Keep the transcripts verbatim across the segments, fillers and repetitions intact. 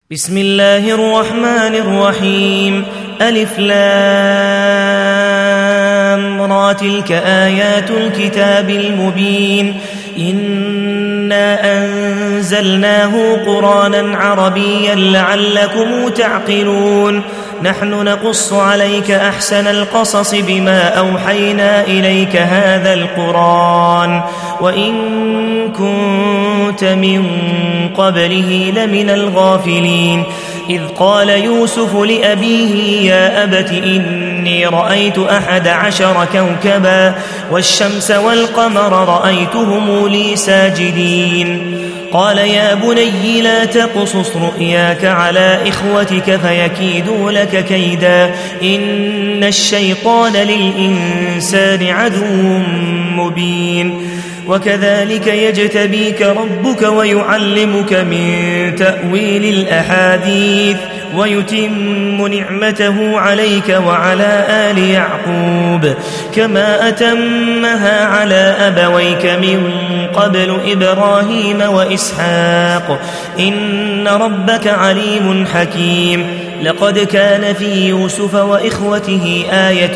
بسم الله الرحمن الرحيم. ألف لام را تلك آيات الكتاب المبين. إنا أنزلناه قرآنا عربيا لعلكم تعقلون. نحن نقص عليك أحسن القصص بما أوحينا إليك هذا القرآن وإن كنت من قبله لمن الغافلين. إذ قال يوسف لأبيه يا أبت إني رأيت أحد عشر كوكبا والشمس والقمر رأيتهم لي ساجدين. قال يا بني لا تقصص رؤياك على إخوتك فيكيدوا لك كيدا إن الشيطان للإنسان عدو مبين. وكذلك يجتبيك ربك ويعلمك من تأويل الأحاديث ويتم نعمته عليك وعلى آل يعقوب كما أتمها على أبويك من قبل إبراهيم وإسحاق إن ربك عليم حكيم. لقد كان في يوسف وإخوته آية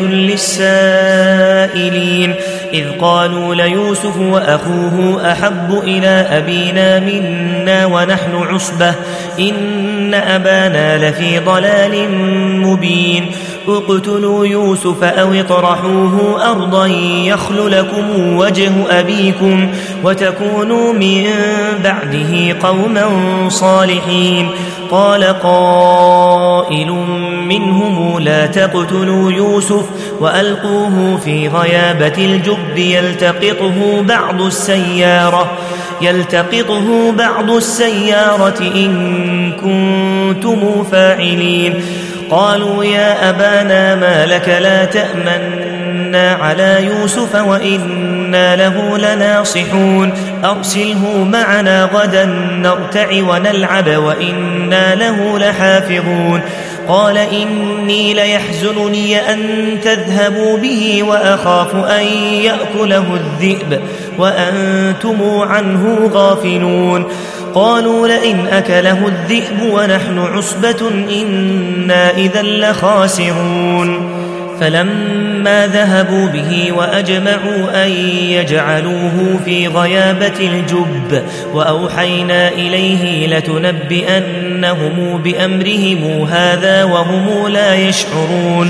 للسائلين إذ قالوا ليوسف وأخوه أحب إلى أبينا منا ونحن عصبة إن أبانا لفي ضلال مبين. اقتلوا يوسف أو اطرحوه أرضا يخل لكم وجه أبيكم وتكونوا من بعده قوما صالحين. قال قائل منهم لا تقتلوا يوسف وألقوه في غيابة الجب يلتقطه بعض السيارة يلتقطه بعض السيارة إن كنتم فاعلين. قالوا يا أبانا ما لك لا تأمنا على يوسف وإنا له لناصحون أرسله معنا غدا نرتع ونلعب وإنا له لحافظون. قال إني ليحزنني أن تذهبوا به وأخاف أن يأكله الذئب وأنتم عنه غافلون. قالوا لئن أكله الذئب ونحن عصبة إنا إذا لخاسرون. فلما ذهبوا به وأجمعوا أن يجعلوه في غيابة الجب وأوحينا إليه لتنبئنهم بأمرهم هذا وهم لا يشعرون.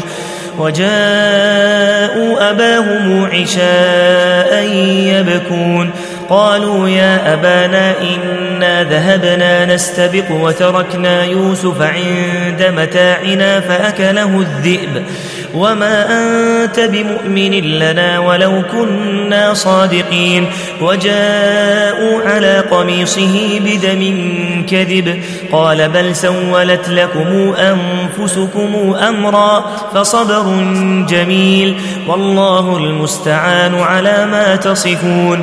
وجاءوا أباهم عشاء يبكون. قالوا يا أبانا إنا ذهبنا نستبق وتركنا يوسف عند متاعنا فأكله الذئب وما أنت بمؤمن لنا ولو كنا صادقين. وجاءوا على قميصه بدم كذب قال بل سولت لكم أنفسكم أمرا فصبر جميل والله المستعان على ما تصفون.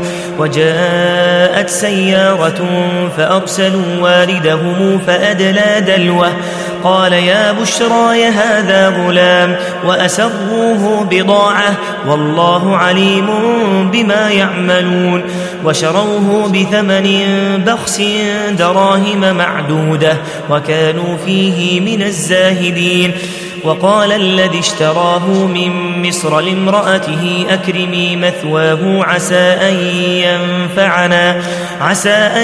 وجاءت سيارة فأرسلوا واردهم فأدلى دلوه قال يا بشرى هذا غلام وأسروه بضاعة والله عليم بما يعملون. وشروه بثمن بخس دراهم معدودة وكانوا فيه من الزاهدين. وقال الذي اشتراه من مصر لامرأته أكرمي مثواه عسى أن ينفعنا, عسى أن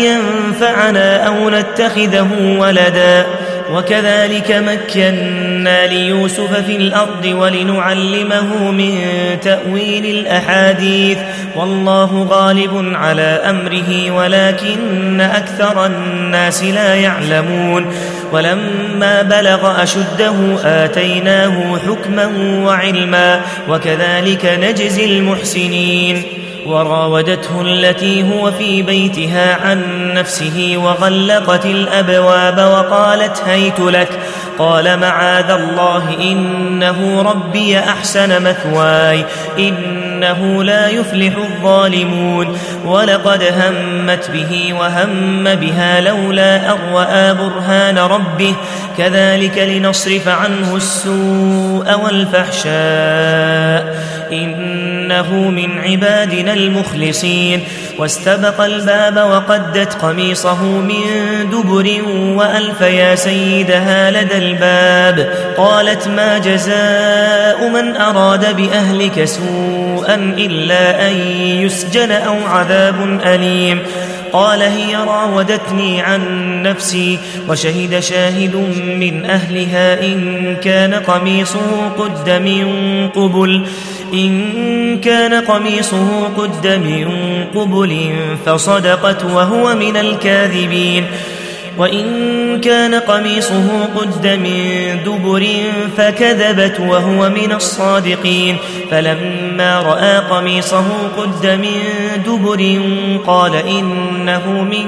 ينفعنا أو نتخذه ولدا. وكذلك مكنا ليوسف في الأرض ولنعلمه من تأويل الأحاديث والله غالب على أمره ولكن أكثر الناس لا يعلمون. ولما بلغ أشده آتيناه حكما وعلما وكذلك نجزي المحسنين. وراودته التي هو في بيتها عن نفسه وغلقت الأبواب وقالت هيت لك قال معاذ الله إنه ربي أحسن مثواي إنه لا يفلح الظالمون. ولقد همت به وهم بها لولا أن رأى برهان ربه كذلك لنصرف عنه السوء والفحشاء إن إنه من عبادنا المخلصين. واستبق الباب وقدت قميصه من دبر وألف يا سيدها لدى الباب. قالت ما جزاء من أراد بأهلك سوءا إلا أن يسجن أو عذاب أليم. قال هي راودتني عن نفسي وشهد شاهد من أهلها إن كان قميصه قد من قبل إن كان قميصه قد من قبل فصدقت وهو من الكاذبين وإن كان قميصه قد من دبر فكذبت وهو من الصادقين. فلما رأى قميصه قد من دبر قال إنه من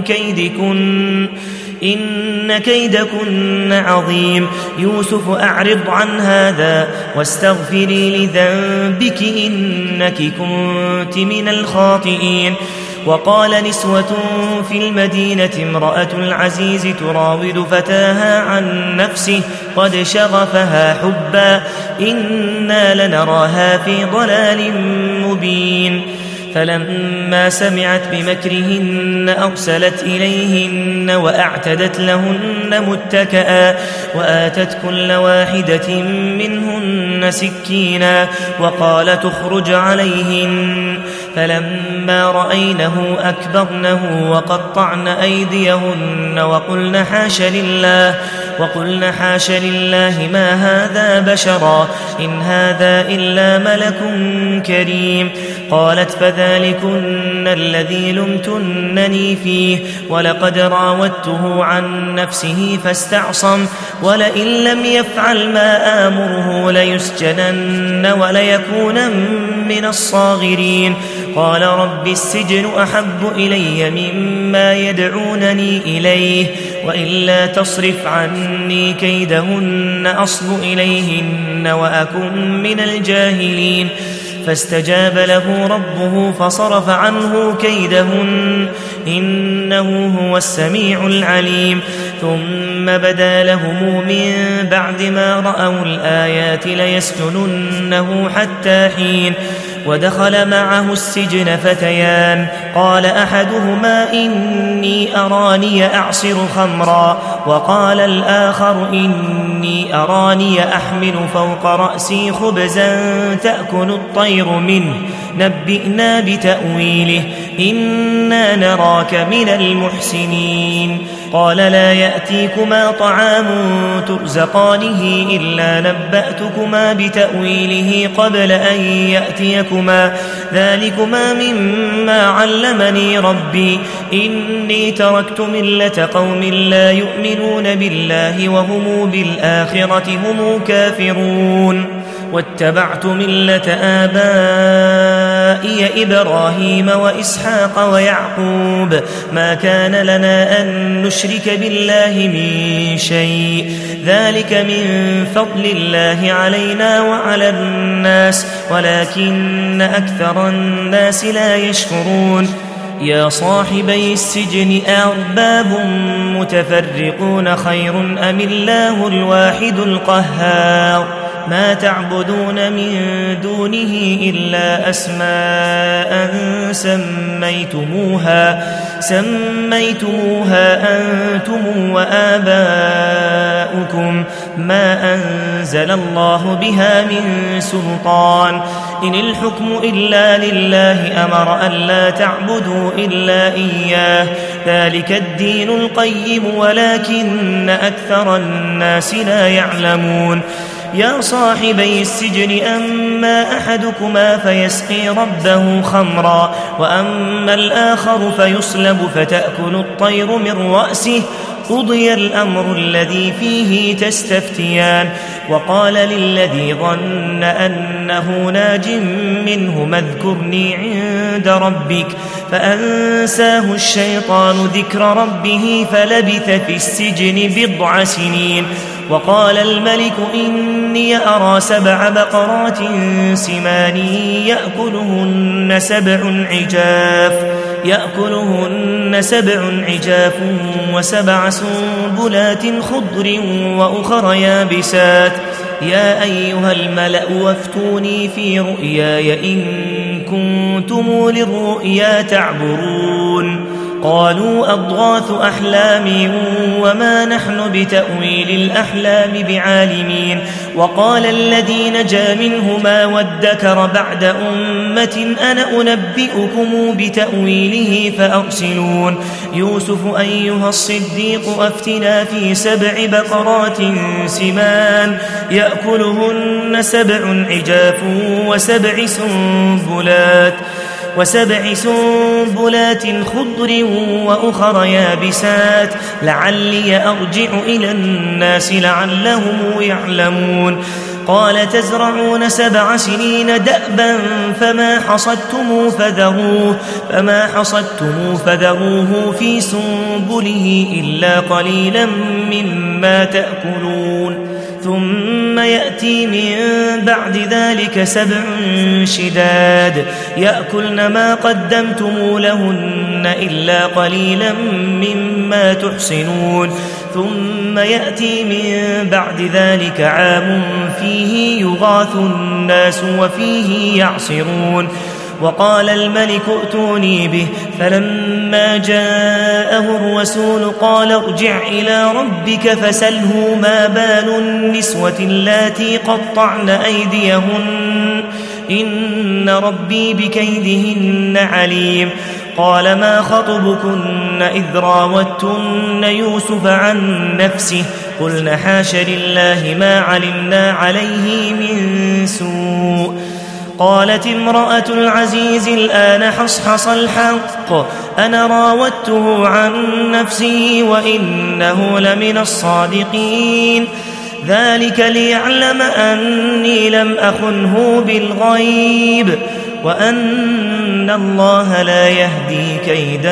كيدكن إن كيدكن عظيم. يوسف أعرض عن هذا واستغفري لذنبك إنك كنت من الخاطئين. وقال نسوة في المدينة امرأة العزيز تراود فتاها عن نفسه قد شغفها حبا إنا لنراها في ضلال مبين. فلما سمعت بمكرهن أرسلت إليهن وأعتدت لهن متكئا وآتت كل واحدة منهن سكينا وقال تخرج عليهن. فلما رأينه أكبرنه وقطعن أيديهن وقلن حاش لله وقلن حاش لله ما هذا بشرا إن هذا إلا ملك كريم. قالت فذلكن الذي لمتنني فيه ولقد راودته عن نفسه فاستعصم ولئن لم يفعل ما آمره ليسجنن وليكون من الصاغرين. قال رب السجن أحب إلي مما يدعونني إليه وإلا تصرف عني كيدهن أصب إليهن وأكن من الجاهلين. فاستجاب له ربه فصرف عنه كيدهن إنه هو السميع العليم. ثم بدا لهم من بعد ما رأوا الآيات ليسجننه حتى حين. ودخل معه السجن فتيان قال أحدهما إني أراني أعصر خمرا وقال الآخر إني أراني أحمل فوق رأسي خبزا تأكل الطير منه نبئنا بتأويله إنا نراك من المحسنين. قال لا يأتيكما طعام ترزقانه إلا نبأتكما بتأويله قبل أن يأتيكما ذلكما مما علمني ربي إني تركت ملة قوم لا يؤمنون بالله وهم بالآخرة هم كافرون واتبعت ملة آبائي إبراهيم وإسحاق ويعقوب ما كان لنا أن نشرك بالله من شيء ذلك من فضل الله علينا وعلى الناس ولكن أكثر الناس لا يشكرون. يا صاحبي السجن أأرباب متفرقون خير أم الله الواحد القهار ما تعبدون من دونه إلا أسماء سميتموها سميتموها أنتم وآباؤكم ما أنزل الله بها من سلطان إن الحكم إلا لله أمر ألا تعبدوا إلا إياه ذلك الدين القيم ولكن أكثر الناس لا يعلمون. يا صاحبي السجن أما أحدكما فيسقي ربه خمرا وأما الآخر فيصلب فتأكل الطير من رأسه قضي الأمر الذي فيه تستفتيان. وقال للذي ظن أنه ناج منه اذكرني عند ربك فأنساه الشيطان ذكر ربه فلبث في السجن بضع سنين. وقال الملك إني أرى سبع بقرات سمان يأكلهن سبع عجاف يأكلهن سبع عجاف وسبع سنبلات خضر وأخر يابسات يا أيها الملأ وافتوني في رؤياي إن كنتم للرؤيا تعبرون قالوا أضغاث أحلام وما نحن بتأويل الأحلام بعالمين وقال الذي نجا منهما وادكر بعد أمة أنا أنبئكم بتأويله فأرسلون يوسف أيها الصديق أفتنا في سبع بقرات سمان يأكلهن سبع عجاف وسبع سنبلات وسبع سنبلات خضر وأخر يابسات لعلي أرجع إلى الناس لعلهم يعلمون قال تزرعون سبع سنين دأبا فما حصدتم فذروه فما حصدتم فذروه في سنبله إلا قليلا مما تأكلون ثم يأتي من بعد ذلك سبع شداد يأكلن ما قدمتم لهن إلا قليلا مما تحصنون ثم يأتي من بعد ذلك عام فيه يغاث الناس وفيه يعصرون وقال الملك ائتوني به فلما جاءه الرسول قال ارجع إلى ربك فسله ما بال النسوة اللاتي قطعن أيديهن إن ربي بكيدهن عليم قال ما خطبكن إذ راوتن يوسف عن نفسه قلن حاش لله ما علمنا عليه من سوء قالت امرأة العزيز الآن حصحص الحق أنا راودته عن نفسه وإنه لمن الصادقين ذلك ليعلم أني لم أخنه بالغيب وأن الله لا يهدي كيد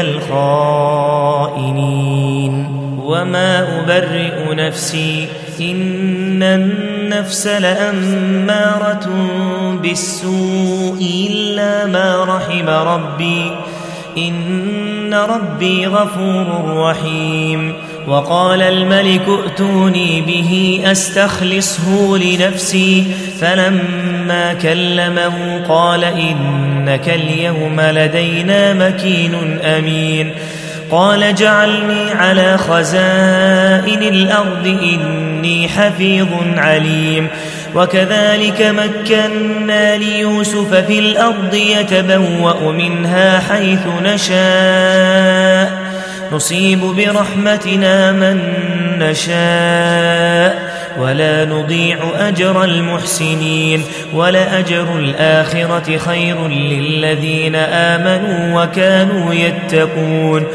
الخائنين وما أبرئ نفسي إن النفس لأمارة بالسوء إلا ما رحم ربي إن ربي غفور رحيم وقال الملك ائتوني به أستخلصه لنفسي فلما كلمه قال إنك اليوم لدينا مكين أمين قال اجعلني على خزائن الأرض إني حفيظ عليم وكذلك مكنا ليوسف في الأرض يتبوأ منها حيث نشاء نصيب برحمتنا من نشاء ولا نضيع أجر المحسنين ولأجر الآخرة خير للذين آمنوا وكانوا يتقون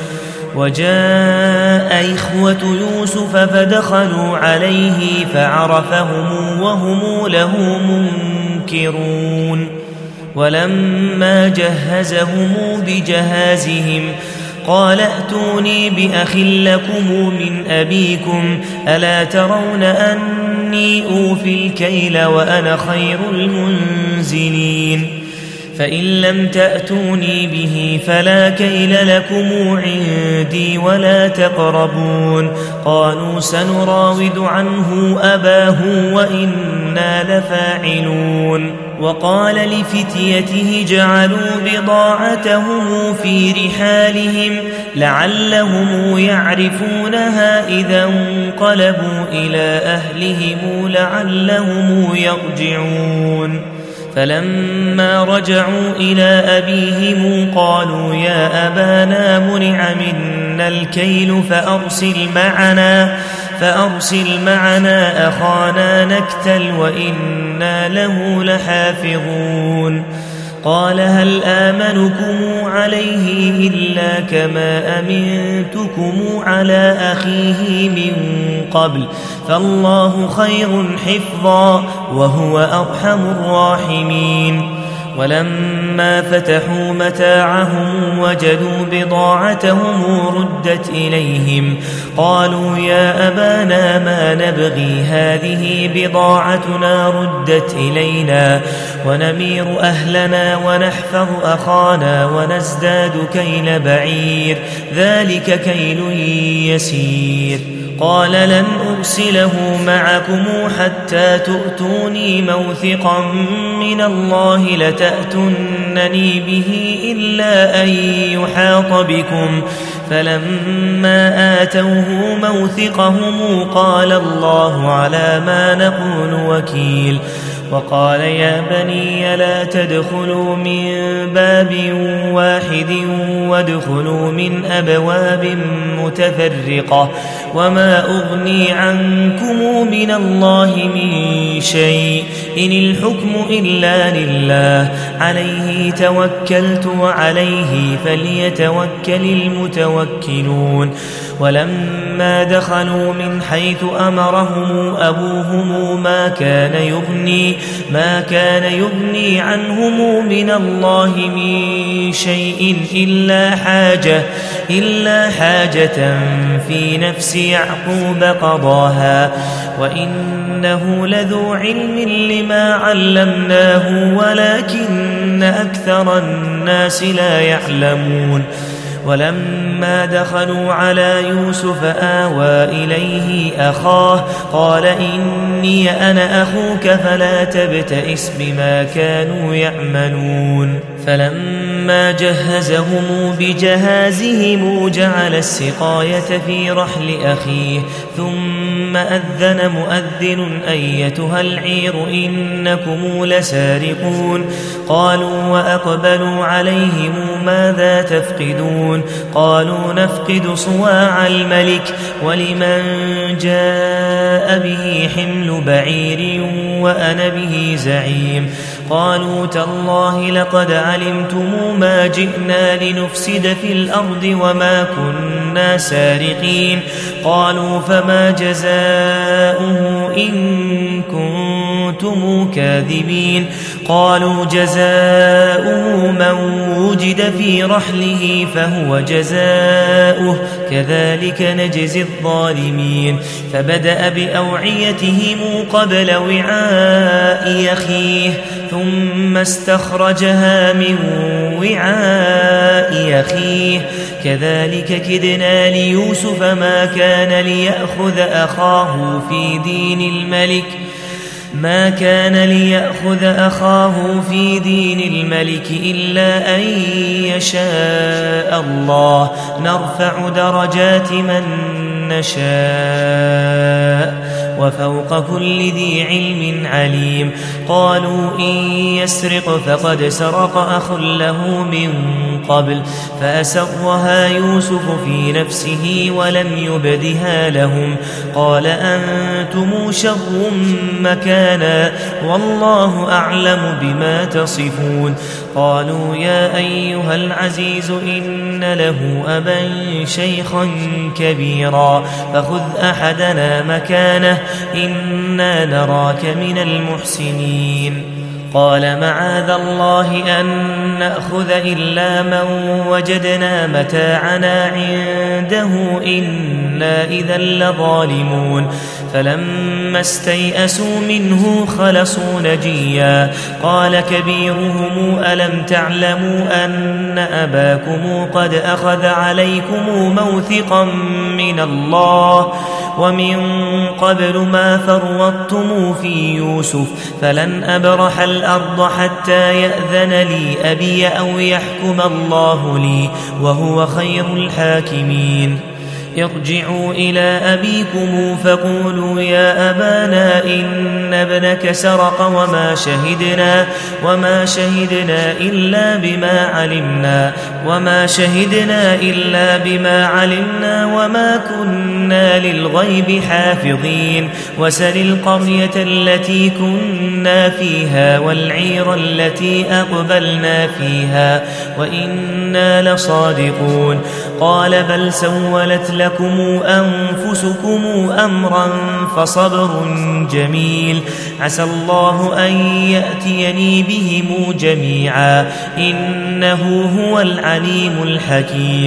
وجاء إخوة يوسف فدخلوا عليه فعرفهم وهم له منكرون ولما جهزهم بجهازهم قال ائتوني بأخ لكم من أبيكم ألا ترون أني أوفي الكيل وأنا خير المنزلين فإن لم تأتوني به فلا كيل لكم عندي ولا تقربون قالوا سنراود عنه أباه وإنا لفاعلون وقال لفتيته جعلوا بضاعتهم في رحالهم لعلهم يعرفونها إذا انقلبوا إلى أهلهم لعلهم يرجعون فلما رجعوا إلى أبيهم قالوا يا أبانا منع منا الكيل فأرسل معنا فأرسل معنا أخانا نكتل وإنا له لحافظون قال هل آمنكم عليه إلا كما أمنتكم على أخيه من قبل فالله خير حفظا وهو أرحم الراحمين ولما فتحوا متاعهم وجدوا بضاعتهم ردت إليهم قالوا يا أبانا ما نبغي هذه بضاعتنا ردت إلينا ونمير أهلنا ونحفظ أخانا ونزداد كيل بعير ذلك كيل يسير قال لن أرسله معكم حتى تؤتوني موثقا من الله لتأتونني به إلا أن يحاط بكم. فلما آتوه موثقهم قال الله على ما نقول وكيل. وقال يا بني لا تدخلوا من باب واحد وادخلوا من أبواب متفرقة وما أغني عنكم من الله من شيء إن الحكم إلا لله عليه توكلت وعليه فليتوكل المتوكلون. ولما دخلوا من حيث أمرهم أبوهم ما كان يغني ما كان يغني عنهم من الله من شيء إلا حاجة إلا حاجة في نفس يعقوب قضاها وإنه لذو علم لما علمناه ولكن أكثر الناس لا يعلمون. ولما دخلوا على يوسف آوى إليه أخاه قال إني أنا أخوك فلا تبتئس بما كانوا يعملون. فلما جهزهم بجهازهم جعل السقاية في رحل أخيه ثم أذن مؤذن أيتها العير إنكم لسارقون. قالوا وأقبلوا عليهم ماذا تفقدون؟ قالوا نفقد صواع الملك ولمن جاء به حمل بعير وأنا به زعيم. قالوا تالله لقد علمتم ما جئنا لنفسد في الأرض وما كنا سارقين. قالوا فما جزاؤه إن كنتم كاذبين؟ قالوا جزاؤه من وجد في رحله فهو جزاؤه كذلك نجزي الظالمين. فبدأ بأوعيتهم قبل وعاء أخيه ثم استخرجها من وعاء أخيه كذلك كدنا ليوسف ما كان ليأخذ أخاه في دين الملك ما كان ليأخذ أخاه في دين الملك إلا أن يشاء الله نرفع درجات من نشاء وفوق كل ذي علم عليم. قالوا إن يسرق فقد سرق أخ له من قبل فأسرها يوسف في نفسه ولم يبدها لهم. قال أنتم شر مكانا والله أعلم بما تصفون. قالوا يا أيها العزيز إن له أبا شيخا كبيرا فخذ أحدنا مكانه إنا نراك من المحسنين. قال معاذ الله أن نأخذ إلا من وجدنا متاعنا عنده إنا إذا لظالمون. فلما استيئسوا منه خلصوا نجيا. قال كبيرهم ألم تعلموا أن أباكم قد أخذ عليكم موثقا من الله ومن قبل ما فرطتم في يوسف فلن أبرح الأرض حتى يأذن لي أبي أو يحكم الله لي وهو خير الحاكمين. ارجعوا إلى أبيكم فقولوا يا أبانا إن ابنك سرق وما شهدنا وما شهدنا إلا بما علمنا وما شهدنا إلا بما علمنا وما كنا للغيب حافظين. وسل القرية التي كنا فيها والعير التي أقبلنا فيها وإنا لصادقون. قال بل سولت لكم أنفسكم أمرا فصبر جميل عسى الله أن يأتيني بهم جميعا إنه هو العليم الحكيم.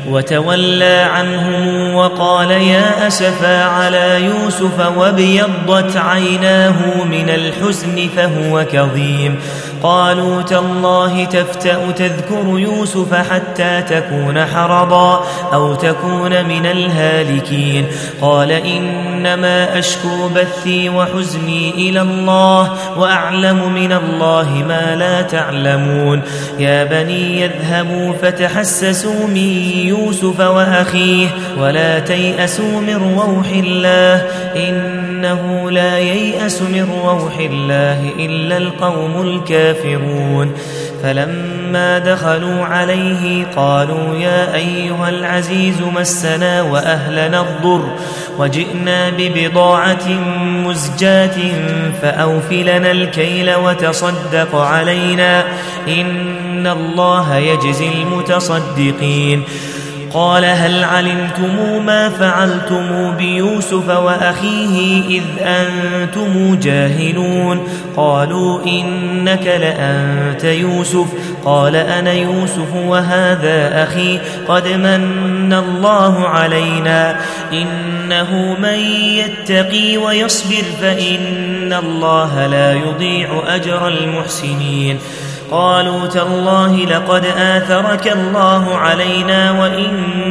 وتولى عنهم وقال يا أسفا على يوسف وابيضت عيناه من الحزن فهو كظيم قالوا تالله تفتأ تذكر يوسف حتى تكون حرضا أو تكون من الهالكين قال إنما أشكو بثي وحزني إلى الله وأعلم من الله ما لا تعلمون يا بني يذهبوا فتحسسوا من يوسف وأخيه ولا تيأسوا من روح الله إنه لا ييأس من روح الله إلا القوم الكافرون فلما دخلوا عليه قالوا يا أيها العزيز مسنا وأهلنا الضر وجئنا ببضاعة مزجاة فأوفلنا الكيل وتصدق علينا إن الله يجزي المتصدقين قال هل علمتم ما فعلتم بيوسف وأخيه إذ أنتم جاهلون قالوا إنك لأنت يوسف قال أنا يوسف وهذا أخي قد من الله علينا إنه من يتقي ويصبر فإن الله لا يضيع أجر المحسنين قالوا تالله لقد آثرك الله علينا وإن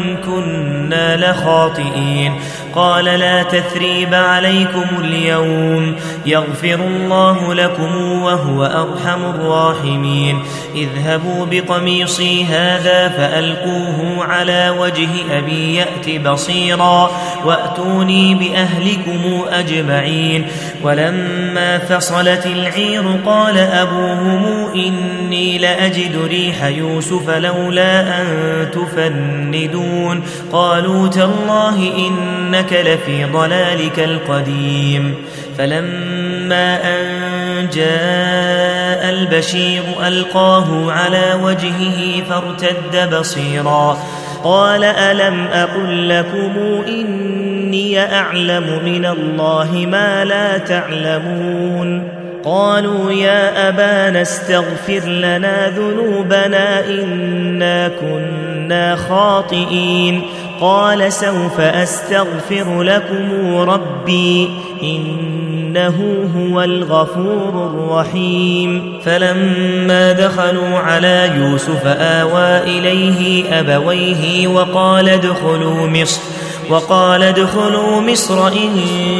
كنا لخاطئين قال لا تثريب عليكم اليوم يغفر الله لكم وهو أرحم الراحمين اذهبوا بقميصي هذا فألقوه على وجه أبي يأت بصيرا وأتوني بأهلكم أجمعين ولما فصلت العير قال أبوهم إني لأجد ريح يوسف لولا أن تفندون قالوا تالله إنك لفي ضلالك القديم فلما أن جاء البشير ألقاه على وجهه فارتد بصيرا قال ألم أقل لكم إني أعلم من الله ما لا تعلمون قالوا يا أبانا استغفر لنا ذنوبنا إنا كنا خاطئين قال سوف أستغفر لكم ربي إنه هو الغفور الرحيم فلما دخلوا على يوسف آوى إليه أبويه وقال ادخلوا مصر وقال ادخلوا مصر إن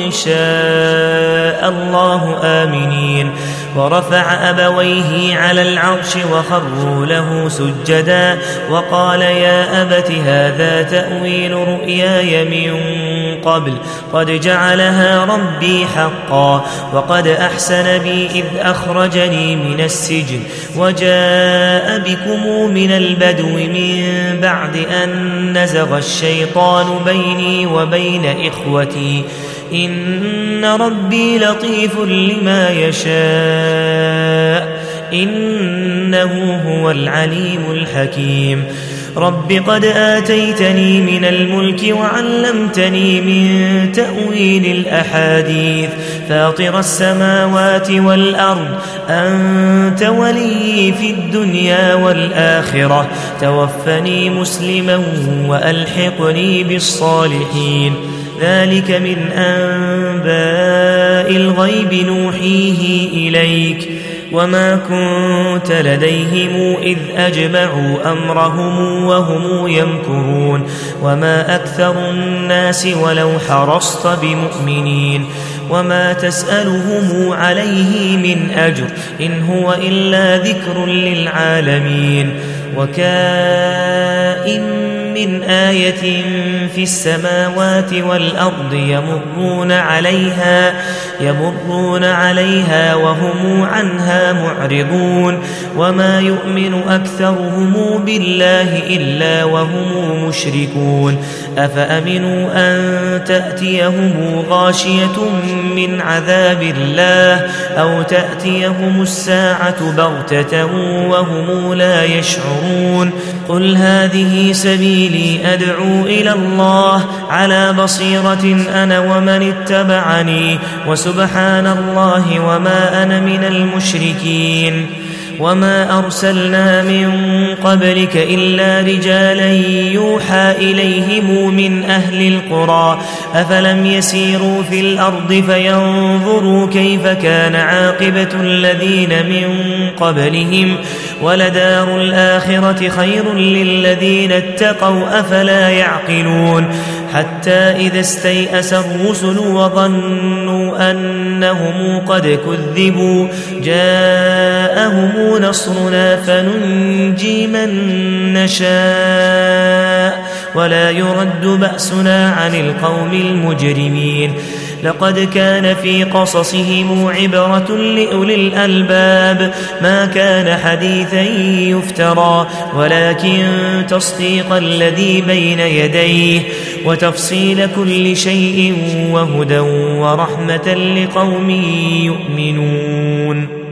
شاء الله آمنين ورفع أبويه على العرش وخروا له سجدا وقال يا أبت هذا تأويل رؤياي من قبل قد جعلها ربي حقا وقد أحسن بي إذ أخرجني من السجن وجاء بكم من البدو من بعد أن نزغ الشيطان بيني وبين إخوتي إن ربي لطيف لما يشاء إنه هو العليم الحكيم رب قد آتيتني من الملك وعلمتني من تأويل الأحاديث فاطر السماوات والأرض أنت ولي في الدنيا والآخرة توفني مسلما وألحقني بالصالحين ذلك من أنباء الغيب نوحيه إليك وما كنت لديهم إذ أجمعوا أمرهم وهم يمكرون وما أكثر الناس ولو حرصت بمؤمنين وما تسألهم عليه من أجر إن هو إلا ذكر للعالمين وكائن من آية في السماوات والأرض يمرون عليها يمرون عليها وهم عنها معرضون وما يؤمن أكثرهم بالله إلا وهم مشركون أفأمنوا أن تأتيهم غاشية من عذاب الله أو تأتيهم الساعة بغتة وهم لا يشعرون قل هذه سبيلي أدعو إلى الله على بصيرة أنا ومن اتبعني وسبحان الله وما أنا من المشركين وما أرسلنا من قبلك إلا رجالا يوحى إليهم من أهل القرى أفلم يسيروا في الأرض فينظروا كيف كان عاقبة الذين من قبلهم ولدار الآخرة خير للذين اتقوا أفلا يعقلون حتى إذا استيأس الرسل وظنوا أنهم قد كذبوا جاءهم نصرنا فننجي من نشاء ولا يرد بأسنا عن القوم المجرمين لقد كان في قصصهم عبرة لأولي الألباب ما كان حديثا يفترى ولكن تصديق الذي بين يديه وتفصيل كل شيء وهدى ورحمة لقوم يؤمنون